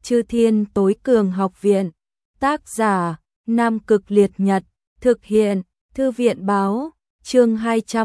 Chư Thiên Tối Cường Học Viện. Tác giả: Nam Cực Liệt Nhật. Thực hiện: Thư viện báo. Chương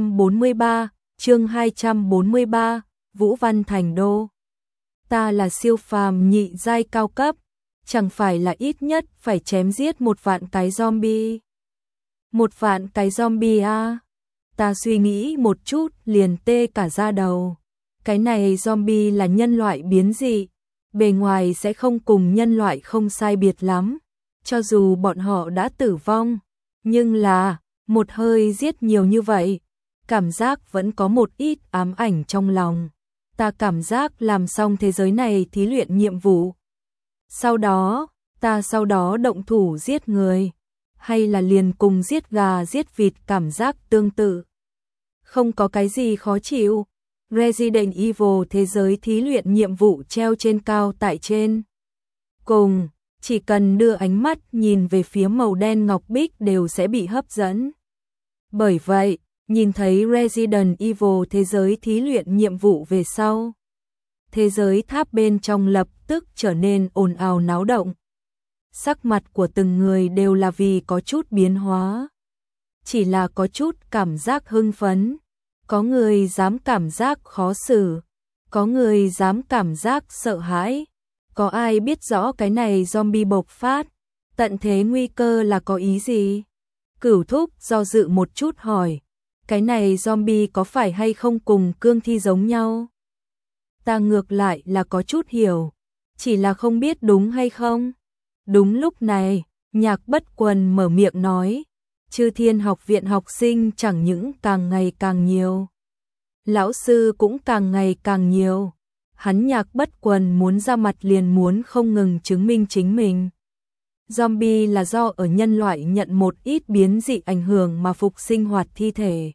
243, Vũ Văn Thành Đô. Ta là siêu phàm nhị giai cao cấp, chẳng phải là ít nhất phải chém giết 1 vạn cái zombie. 1 vạn cái zombie à? Ta suy nghĩ một chút liền tê cả da đầu. Cái này zombie là nhân loại biến dị, bề ngoài sẽ không cùng nhân loại không sai biệt lắm. Cho dù bọn họ đã tử vong, nhưng là một hơi giết nhiều như vậy, cảm giác vẫn có một ít ám ảnh trong lòng. Ta cảm giác làm xong thế giới này thí luyện nhiệm vụ. Sau đó động thủ giết người, hay là liền cùng giết gà giết vịt cảm giác tương tự. Không có cái gì khó chịu. Resident Evil thế giới thí luyện nhiệm vụ treo trên cao tại trên cùng, chỉ cần đưa ánh mắt nhìn về phía màu đen ngọc bích đều sẽ bị hấp dẫn. Bởi vậy, nhìn thấy Resident Evil thế giới thí luyện nhiệm vụ về sau, thế giới tháp bên trong lập tức trở nên ồn ào náo động. Sắc mặt của từng người đều là vì có chút biến hóa, chỉ là có chút cảm giác hưng phấn. Có người dám cảm giác khó xử, có người dám cảm giác sợ hãi. Có ai biết rõ cái này zombie bộc phát, tận thế nguy cơ là có ý gì? Cửu Thúc do dự một chút hỏi, cái này zombie có phải hay không cùng cương thi giống nhau? Ta ngược lại là có chút hiểu, chỉ là không biết đúng hay không. Đúng lúc này, Nhạc Bất Quần mở miệng nói, Chư Thiên Học Viện học sinh chẳng những càng ngày càng nhiều, lão sư cũng càng ngày càng nhiều. Hắn Nhạc Bất Quần muốn ra mặt liền muốn không ngừng chứng minh chính mình. Zombie là do ở nhân loại nhận một ít biến dị ảnh hưởng mà phục sinh hoạt thi thể,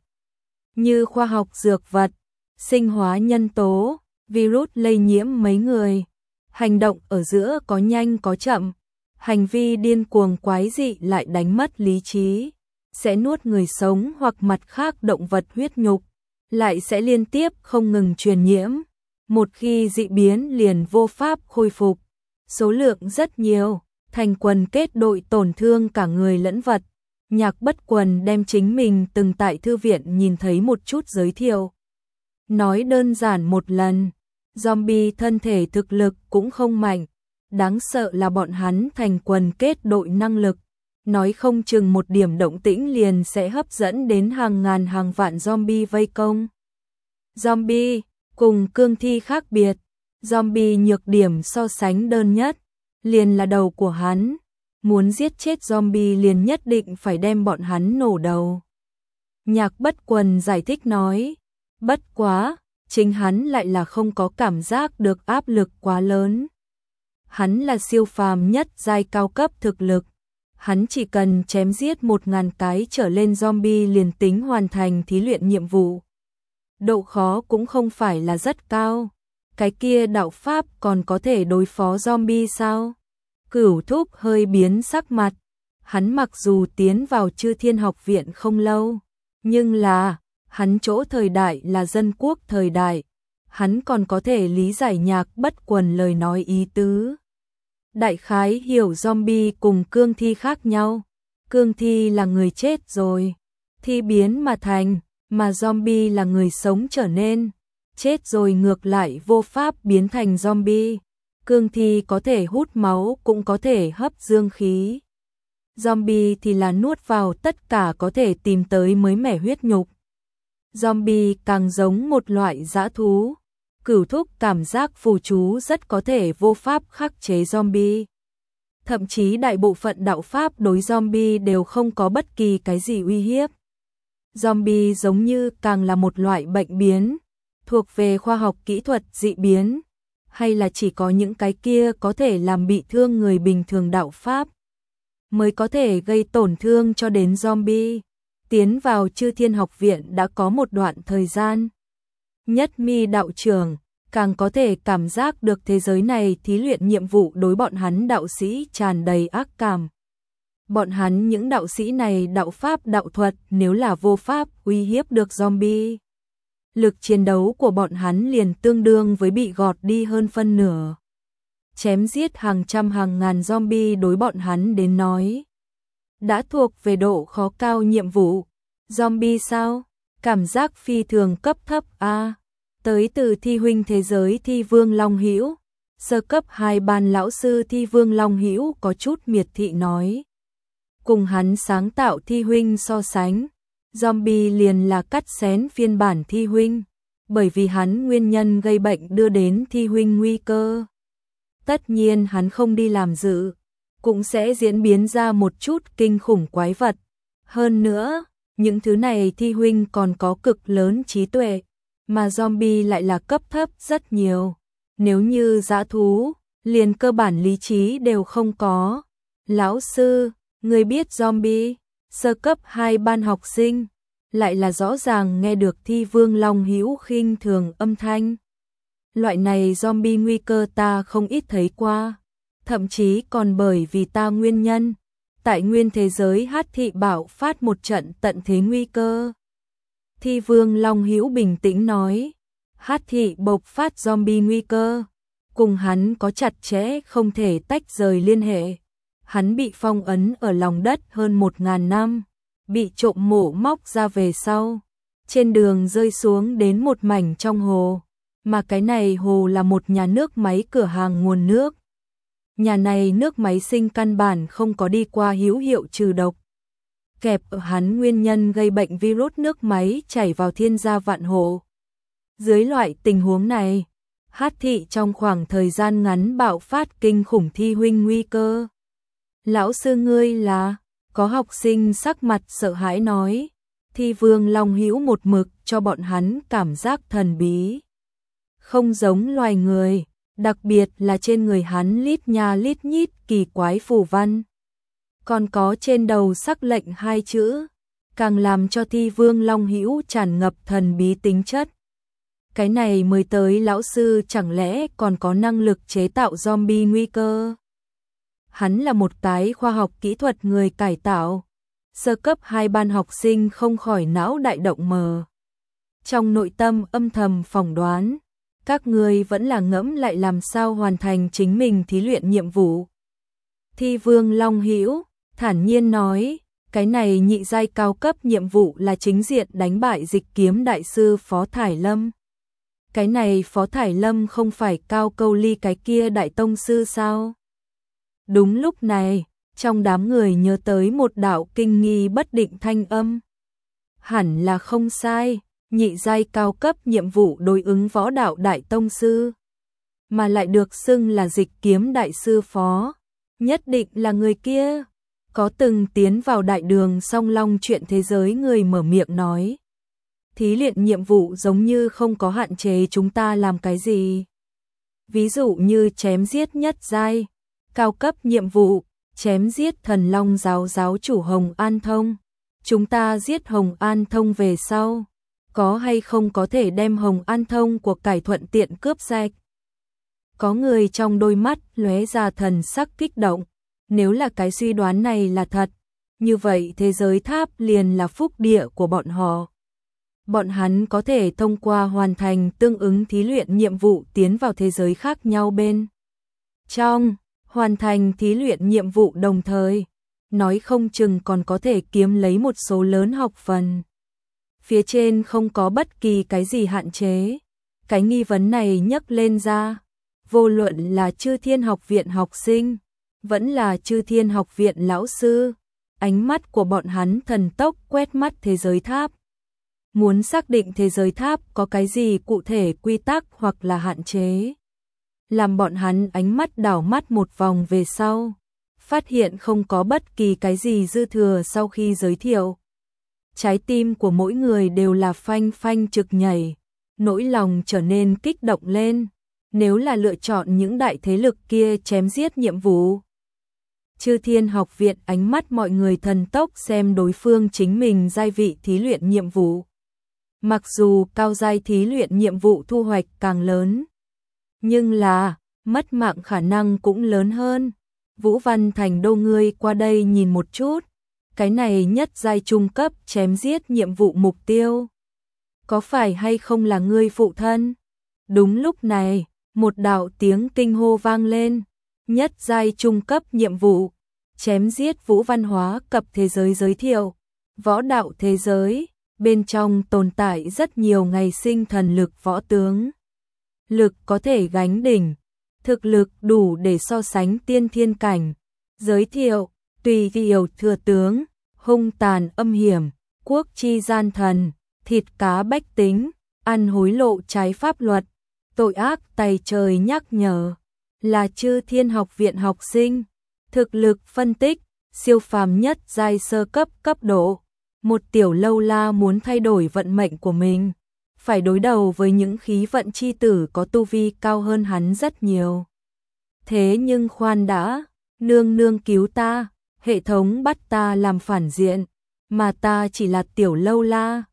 như khoa học dược vật, sinh hóa nhân tố, virus lây nhiễm mấy người, hành động ở giữa có nhanh có chậm, hành vi điên cuồng quái dị lại đánh mất lý trí, sẽ nuốt người sống hoặc mặt khác động vật huyết nhục, lại sẽ liên tiếp không ngừng truyền nhiễm. Một khi dị biến liền vô pháp khôi phục, số lượng rất nhiều, thành quần kết đội tổn thương cả người lẫn vật. Nhạc Bất Quần đem chính mình từng tại thư viện nhìn thấy một chút giới thiệu. Nói đơn giản một lần, zombie thân thể thực lực cũng không mạnh, đáng sợ là bọn hắn thành quần kết đội năng lực. Nói không chừng một điểm động tĩnh liền sẽ hấp dẫn đến hàng ngàn hàng vạn zombie vây công. Zombie cùng cương thi khác biệt, zombie nhược điểm so sánh đơn nhất, liền là đầu của hắn. Muốn giết chết zombie liền nhất định phải đem bọn hắn nổ đầu. Nhạc Bất Quần giải thích nói, bất quá, chính hắn lại là không có cảm giác được áp lực quá lớn. Hắn là siêu phàm nhất giai cao cấp thực lực. Hắn chỉ cần chém giết 1000 cái trở lên zombie liền tính hoàn thành thí luyện nhiệm vụ. Độ khó cũng không phải là rất cao. Cái kia đạo pháp còn có thể đối phó zombie sao? Cửu Thúc hơi biến sắc mặt. Hắn mặc dù tiến vào Chư Thiên Học Viện không lâu, nhưng là hắn chỗ thời đại là dân quốc thời đại. Hắn còn có thể lý giải Nhạc Bất Quần lời nói ý tứ. Đại khái hiểu zombie cùng cương thi khác nhau. Cương thi là người chết rồi, thi biến mà thành, mà zombie là người sống trở nên. Chết rồi ngược lại vô pháp biến thành zombie. Cương thi có thể hút máu cũng có thể hấp dương khí. Zombie thì là nuốt vào tất cả có thể tìm tới mới mẻ huyết nhục. Zombie càng giống một loại dã thú. Cửu Thúc cảm giác phù chú rất có thể vô pháp khắc chế zombie. Thậm chí đại bộ phận đạo pháp đối zombie đều không có bất kỳ cái gì uy hiếp. Zombie giống như càng là một loại bệnh biến, thuộc về khoa học kỹ thuật dị biến, hay là chỉ có những cái kia có thể làm bị thương người bình thường đạo pháp mới có thể gây tổn thương cho đến zombie. Tiến vào Chư Thiên Học Viện đã có một đoạn thời gian. Nhất Mi đạo trưởng càng có thể cảm giác được thế giới này thí luyện nhiệm vụ đối bọn hắn đạo sĩ tràn đầy ác cảm. Bọn hắn những đạo sĩ này đạo pháp đạo thuật nếu là vô pháp uy hiếp được zombie, lực chiến đấu của bọn hắn liền tương đương với bị gọt đi hơn phân nửa. chém giết hàng trăm hàng ngàn zombie đối bọn hắn đến nói. Đã thuộc về độ khó cao nhiệm vụ. Zombie sao? Cảm giác phi thường cấp thấp a. Tới từ thi huynh thế giới Thi Vương Long Hữu. Sơ cấp 2 ban lão sư Thi Vương Long Hữu có chút miệt thị nói. Cùng hắn sáng tạo Thi huynh so sánh, zombie liền là cắt xén phiên bản Thi huynh, bởi vì hắn nguyên nhân gây bệnh đưa đến Thi huynh nguy cơ. Tất nhiên hắn không đi làm dự, cũng sẽ diễn biến ra một chút kinh khủng quái vật. Hơn nữa, những thứ này Thi huynh còn có cực lớn trí tuệ, mà zombie lại là cấp thấp rất nhiều. Nếu như dã thú, liền cơ bản lý trí đều không có. Lão sư, người biết zombie, sơ cấp 2 ban học sinh, lại là rõ ràng nghe được Thi Vương Long Hữu khinh thường âm thanh. Loại này zombie nguy cơ ta không ít thấy qua, thậm chí còn bởi vì ta nguyên nhân, tại nguyên thế giới Hát thị bạo phát một trận tận thế nguy cơ. Thi Vương Long Hữu bình tĩnh nói, Hát thị bộc phát zombie nguy cơ, cùng hắn có chặt chẽ không thể tách rời liên hệ. Hắn bị phong ấn ở lòng đất hơn 1000 năm, bị trộm mổ móc ra về sau, trên đường rơi xuống đến một mảnh trong hồ, mà cái này hồ là một nhà nước máy cửa hàng nguồn nước. Nhà này nước máy sinh căn bản không có đi qua hữu hiệu trừ độc. Kẹp ở hắn nguyên nhân gây bệnh virus nước máy chảy vào thiên gia vạn hộ. Dưới loại tình huống này, Hát thị trong khoảng thời gian ngắn bạo phát kinh khủng thi huynh nguy cơ. Lão sư ngươi là, có học sinh sắc mặt sợ hãi nói. Thi Vương Long Hữu một mực cho bọn hắn cảm giác thần bí. Không giống loài người, đặc biệt là trên người hắn lít nha lít nhít kỳ quái phù văn. Còn có trên đầu sắc lệnh 2 chữ, càng làm cho Thi Vương Long Hữu tràn ngập thần bí tính chất. Cái này mới tới lão sư chẳng lẽ còn có năng lực chế tạo zombie nguy cơ? Hắn là một cái khoa học kỹ thuật người cải tạo. Sơ cấp 2 ban học sinh không khỏi não đại động mờ. Trong nội tâm âm thầm phỏng đoán, các người vẫn là ngẫm lại làm sao hoàn thành chính mình thí luyện nhiệm vụ. Thi Vương Long Hữu thản nhiên nói, cái này nhị giai cao cấp nhiệm vụ là chính diện đánh bại dịch kiếm đại sư Phó Thải Lâm. Cái này Phó Thải Lâm không phải Cao Câu Ly cái kia đại tông sư sao? Đúng lúc này, trong đám người nhớ tới một đạo kinh nghi bất định thanh âm. Hẳn là không sai, nhị giai cao cấp nhiệm vụ đối ứng võ đạo đại tông sư, mà lại được xưng là dịch kiếm đại sư Phó, nhất định là người kia. Có từng tiến vào đại đường song long chuyện thế giới người mở miệng nói. Thí luyện nhiệm vụ giống như không có hạn chế chúng ta làm cái gì. Ví dụ như chém giết nhất giai, cao cấp nhiệm vụ, chém giết thần long giáo giáo chủ Hồng An Thông. Chúng ta giết Hồng An Thông về sau, có hay không có thể đem Hồng An Thông của cải thuận tiện cướp sạch? Có người trong đôi mắt lóe ra thần sắc kích động. Nếu là cái suy đoán này là thật, như vậy thế giới tháp liền là phúc địa của bọn họ. Bọn hắn có thể thông qua hoàn thành tương ứng thí luyện nhiệm vụ tiến vào thế giới khác nhau bên trong, hoàn thành thí luyện nhiệm vụ đồng thời, nói không chừng còn có thể kiếm lấy một số lớn học phần. Phía trên không có bất kỳ cái gì hạn chế. Cái nghi vấn này nhấc lên ra, vô luận là Chư Thiên Học viện học sinh, vẫn là Chư Thiên Học viện lão sư, ánh mắt của bọn hắn thần tốc quét mắt thế giới tháp. Muốn xác định thế giới tháp có cái gì cụ thể quy tắc hoặc là hạn chế. Làm bọn hắn ánh mắt đảo mắt một vòng về sau, phát hiện không có bất kỳ cái gì dư thừa sau khi giới thiệu. Trái tim của mỗi người đều là phanh phanh trực nhảy, nỗi lòng trở nên kích động lên. Nếu là lựa chọn những đại thế lực kia chém giết nhiệm vụ, Chư Thiên Học viện ánh mắt mọi người thần tốc xem đối phương chính mình giai vị thí luyện nhiệm vụ. Mặc dù cao giai thí luyện nhiệm vụ thu hoạch càng lớn, nhưng là mất mạng khả năng cũng lớn hơn. Vũ Văn Thành Đô ngươi qua đây nhìn một chút, cái này nhất giai trung cấp chém giết nhiệm vụ mục tiêu, có phải hay không là ngươi phụ thân? Đúng lúc này, Một đạo tiếng kinh hô vang lên, nhất giai trung cấp nhiệm vụ, chém giết Vũ Văn Hóa cập thế giới giới thiệu, võ đạo thế giới, bên trong tồn tại rất nhiều ngày sinh thần lực võ tướng. Lực có thể gánh đỉnh, thực lực đủ để so sánh tiên thiên cảnh. Giới thiệu, tùy điều thừa tướng, hung tàn âm hiểm, quốc chi gian thần, thịt cá bách tính, ăn hối lộ trái pháp luật, tội ác tày trời nhắc nhở, là Chư Thiên Học viện học sinh, thực lực phân tích, siêu phàm nhất giai sơ cấp cấp độ. Một tiểu lâu la muốn thay đổi vận mệnh của mình, phải đối đầu với những khí vận chi tử có tu vi cao hơn hắn rất nhiều. Thế nhưng khoan đã, nương nương cứu ta, hệ thống bắt ta làm phản diện, mà ta chỉ là tiểu lâu la,